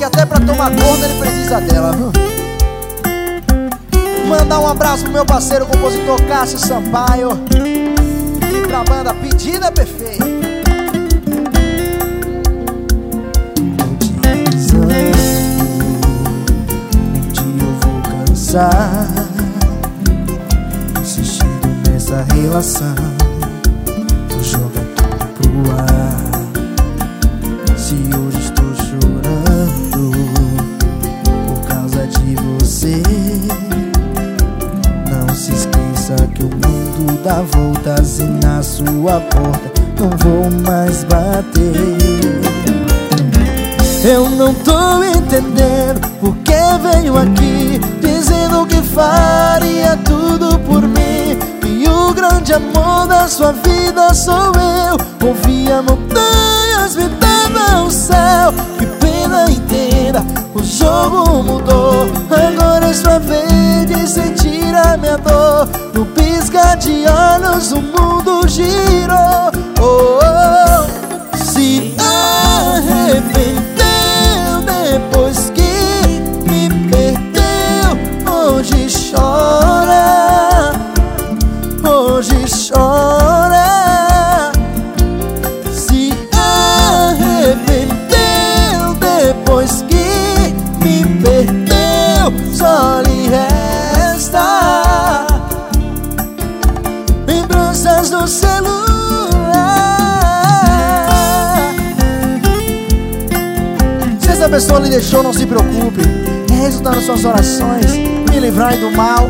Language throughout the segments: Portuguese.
que até pra tomar corda ele precisa dela, viu? Mandar um abraço pro meu parceiro compositor Cássio Sampaio e pra banda Pedida Perfeita. Um dia eu vou cansar insistindo nessa relação. Vou jogar tudo pro ar. Se hoje estou chorando por causa de você, não se esqueça que o mundo dá voltas e na sua porta não vou mais bater. Eu não tô entendendo porque veio aqui dizendo que faria tudo por mim, e o grande amor da sua vida sou eu. Movia montanhas, me dava o céu. Que pena, entenda, o jogo mudou. Agora é sua vez de sentir a minha dor. No piscar de olhos o mundo girou. Oh, oh. Se arrependeu depois que me perdeu. Hoje chora, hoje chora. Se arrependeu depois que me perdeu. Só lhe resta lembranças do celular. Se essa pessoa lhe deixou, não se preocupe. É resultado das suas orações, me livrai do mal.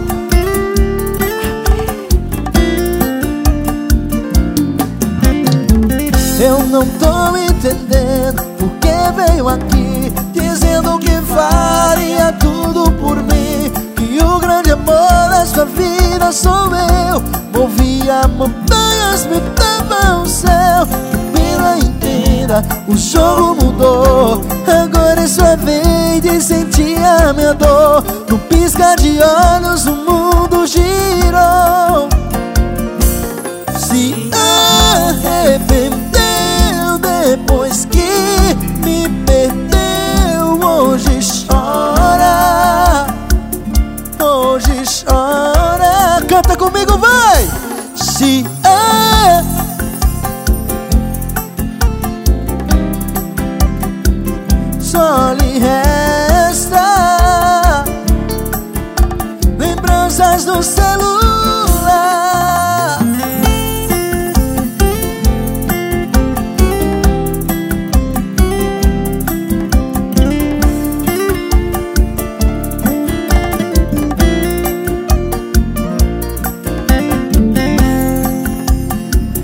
Eu não tô entendendo porque veio aqui dizendo que faria tudo por mim, que o grande amor da sua vida sou eu. Movia montanhas, me dava o céu. Que pena, entenda, o jogo mudou. Agora é sua vez de sentir a minha dor. No piscar de olhos o mundo girou. Se arrependeu depois que me perdeu. Hoje chora, hoje chora. Canta comigo, vai! Se só lhe resta